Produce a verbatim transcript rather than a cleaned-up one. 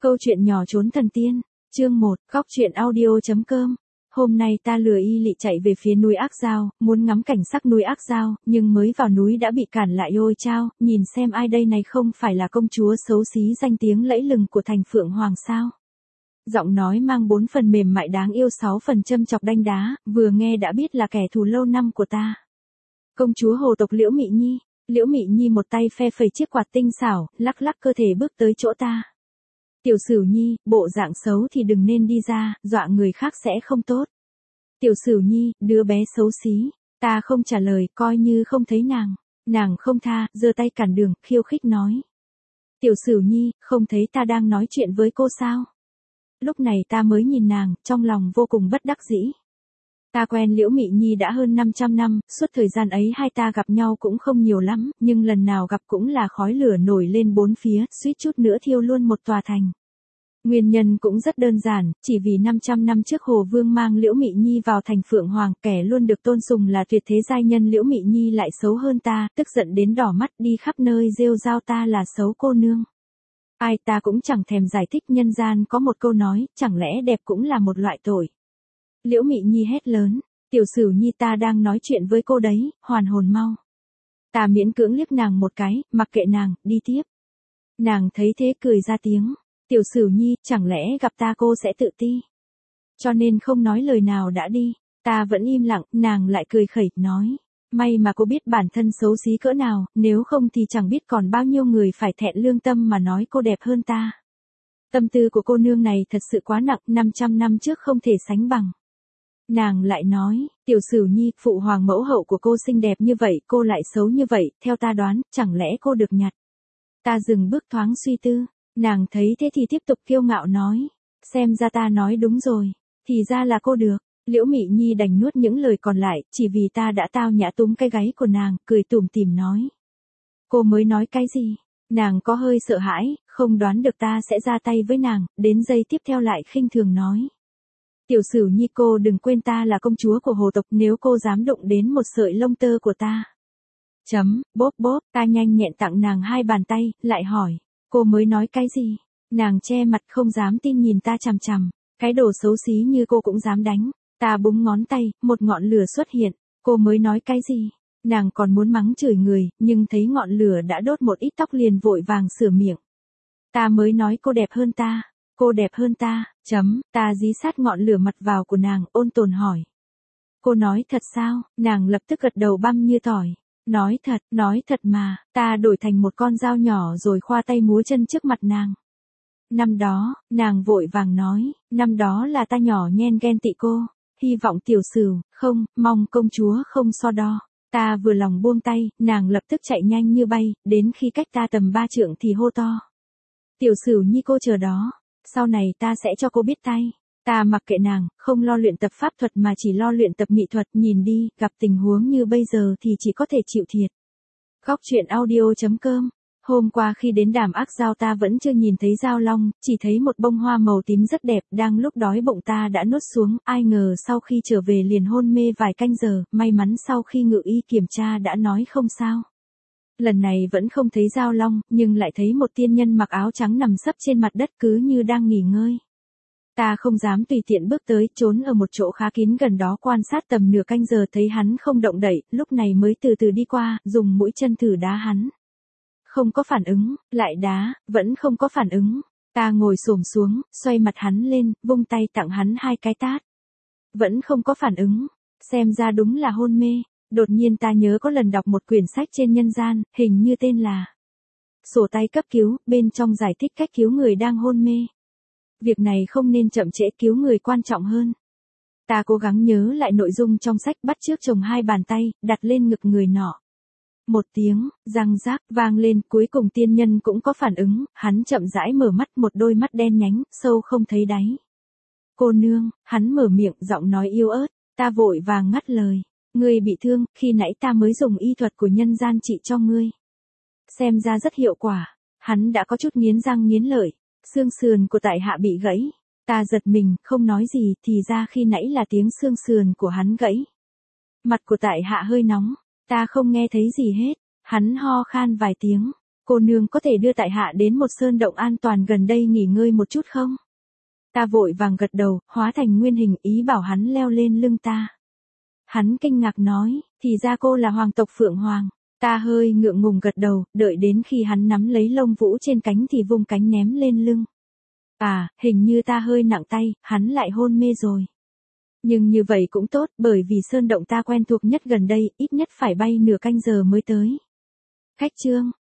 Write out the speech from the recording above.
Câu chuyện nhỏ trốn thần tiên, chương một, góc truyện audio.com. Hôm nay ta lừa Y Lị chạy về phía núi Ác Dao, muốn ngắm cảnh sắc núi Ác Dao, nhưng mới vào núi đã bị cản lại. Ôi chao, nhìn xem ai đây này, không phải là công chúa xấu xí danh tiếng lẫy lừng của thành Phượng Hoàng sao? Giọng nói mang bốn phần mềm mại đáng yêu, sáu phần châm chọc đanh đá, vừa nghe đã biết là kẻ thù lâu năm của ta. Công chúa hồ tộc Liễu Mị Nhi. Liễu Mị Nhi một tay phe phẩy chiếc quạt tinh xảo, lắc lắc cơ thể bước tới chỗ ta. Tiểu Sửu Nhi, bộ dạng xấu thì đừng nên đi ra, dọa người khác sẽ không tốt. Tiểu Sửu Nhi, đứa bé xấu xí. Ta không trả lời, coi như không thấy nàng. Nàng không tha, giơ tay cản đường, khiêu khích nói. Tiểu Sửu Nhi, không thấy ta đang nói chuyện với cô sao? Lúc này ta mới nhìn nàng, trong lòng vô cùng bất đắc dĩ. Ta quen Liễu Mị Nhi đã hơn năm trăm năm, suốt thời gian ấy hai ta gặp nhau cũng không nhiều lắm, nhưng lần nào gặp cũng là khói lửa nổi lên bốn phía, suýt chút nữa thiêu luôn một tòa thành. Nguyên nhân cũng rất đơn giản, chỉ vì năm trăm năm trước Hồ Vương mang Liễu Mị Nhi vào thành Phượng Hoàng, kẻ luôn được tôn sùng là tuyệt thế giai nhân Liễu Mị Nhi lại xấu hơn ta, tức giận đến đỏ mắt đi khắp nơi rêu rao ta là xấu cô nương. Ai ta cũng chẳng thèm giải thích, nhân gian có một câu nói, chẳng lẽ đẹp cũng là một loại tội. Liễu Mị Nhi hét lớn, Tiểu Sửu Nhi ta đang nói chuyện với cô đấy, hoàn hồn mau. Ta miễn cưỡng liếc nàng một cái, mặc kệ nàng, đi tiếp. Nàng thấy thế cười ra tiếng, Tiểu Sửu Nhi, chẳng lẽ gặp ta cô sẽ tự ti. Cho nên không nói lời nào đã đi, ta vẫn im lặng, nàng lại cười khẩy, nói. May mà cô biết bản thân xấu xí cỡ nào, nếu không thì chẳng biết còn bao nhiêu người phải thẹn lương tâm mà nói cô đẹp hơn ta. Tâm tư của cô nương này thật sự quá nặng, năm trăm năm trước không thể sánh bằng. Nàng lại nói, Tiểu Sửu Nhi, phụ hoàng mẫu hậu của cô xinh đẹp như vậy, cô lại xấu như vậy, theo ta đoán, chẳng lẽ cô được nhặt. Ta dừng bước thoáng suy tư, nàng thấy thế thì tiếp tục kiêu ngạo nói, xem ra ta nói đúng rồi, thì ra là cô được. Liễu Mị Nhi đành nuốt những lời còn lại, chỉ vì ta đã tao nhã túm cái gáy của nàng, cười tủm tỉm nói. Cô mới nói cái gì? Nàng có hơi sợ hãi, không đoán được ta sẽ ra tay với nàng, đến giây tiếp theo lại khinh thường nói. Tiểu Sửu Nhi, cô đừng quên ta là công chúa của hồ tộc, nếu cô dám đụng đến một sợi lông tơ của ta. Chấm, bốp bốp, ta nhanh nhẹn tặng nàng hai bàn tay, lại hỏi, cô mới nói cái gì? Nàng che mặt không dám tin nhìn ta chằm chằm, cái đồ xấu xí như cô cũng dám đánh. Ta búng ngón tay, một ngọn lửa xuất hiện, cô mới nói cái gì? Nàng còn muốn mắng chửi người, nhưng thấy ngọn lửa đã đốt một ít tóc liền vội vàng sửa miệng. Ta mới nói cô đẹp hơn ta, cô đẹp hơn ta, chấm, ta dí sát ngọn lửa mặt vào của nàng, ôn tồn hỏi. Cô nói thật sao? Nàng lập tức gật đầu băm như tỏi. Nói thật, nói thật mà, ta đổi thành một con dao nhỏ rồi khoa tay múa chân trước mặt nàng. Năm đó, nàng vội vàng nói, năm đó là ta nhỏ nhen ghen tị cô. Hy vọng Tiểu Sửu, không, mong công chúa không so đo. Ta vừa lòng buông tay, nàng lập tức chạy nhanh như bay, đến khi cách ta tầm ba trượng thì hô to. Tiểu Sửu Nhi cô chờ đó, sau này ta sẽ cho cô biết tay. Ta mặc kệ nàng, không lo luyện tập pháp thuật mà chỉ lo luyện tập mỹ thuật, nhìn đi, gặp tình huống như bây giờ thì chỉ có thể chịu thiệt. Góc truyện audio.com. Hôm qua khi đến đàm Ác Dao ta vẫn chưa nhìn thấy Dao Long, chỉ thấy một bông hoa màu tím rất đẹp, đang lúc đói bụng ta đã nuốt xuống, ai ngờ sau khi trở về liền hôn mê vài canh giờ, may mắn sau khi ngự y kiểm tra đã nói không sao. Lần này vẫn không thấy Dao Long, nhưng lại thấy một tiên nhân mặc áo trắng nằm sấp trên mặt đất cứ như đang nghỉ ngơi. Ta không dám tùy tiện bước tới, trốn ở một chỗ khá kín gần đó quan sát tầm nửa canh giờ, thấy hắn không động đậy, lúc này mới từ từ đi qua, dùng mũi chân thử đá hắn. Không có phản ứng, lại đá, vẫn không có phản ứng. Ta ngồi xổm xuống, xoay mặt hắn lên, vung tay tặng hắn hai cái tát. Vẫn không có phản ứng, xem ra đúng là hôn mê. Đột nhiên ta nhớ có lần đọc một quyển sách trên nhân gian, hình như tên là Sổ tay cấp cứu, bên trong giải thích cách cứu người đang hôn mê. Việc này không nên chậm trễ, cứu người quan trọng hơn. Ta cố gắng nhớ lại nội dung trong sách, bắt chước chồng hai bàn tay, đặt lên ngực người nọ. Một tiếng, răng rác, vang lên, cuối cùng tiên nhân cũng có phản ứng, hắn chậm rãi mở mắt, một đôi mắt đen nhánh, sâu không thấy đáy. Cô nương, hắn mở miệng, giọng nói yếu ớt, ta vội vàng ngắt lời. Ngươi bị thương, khi nãy ta mới dùng y thuật của nhân gian trị cho ngươi. Xem ra rất hiệu quả, hắn đã có chút nghiến răng nghiến lợi, xương sườn của tại hạ bị gãy. Ta giật mình, không nói gì, thì ra khi nãy là tiếng xương sườn của hắn gãy. Mặt của tại hạ hơi nóng. Ta không nghe thấy gì hết, hắn ho khan vài tiếng, cô nương có thể đưa tại hạ đến một sơn động an toàn gần đây nghỉ ngơi một chút không? Ta vội vàng gật đầu, hóa thành nguyên hình ý bảo hắn leo lên lưng ta. Hắn kinh ngạc nói, thì ra cô là hoàng tộc Phượng Hoàng. Ta hơi ngượng ngùng gật đầu, đợi đến khi hắn nắm lấy lông vũ trên cánh thì vung cánh ném lên lưng. À, hình như ta hơi nặng tay, hắn lại hôn mê rồi. Nhưng như vậy cũng tốt, bởi vì sơn động ta quen thuộc nhất gần đây, ít nhất phải bay nửa canh giờ mới tới. Khách trương,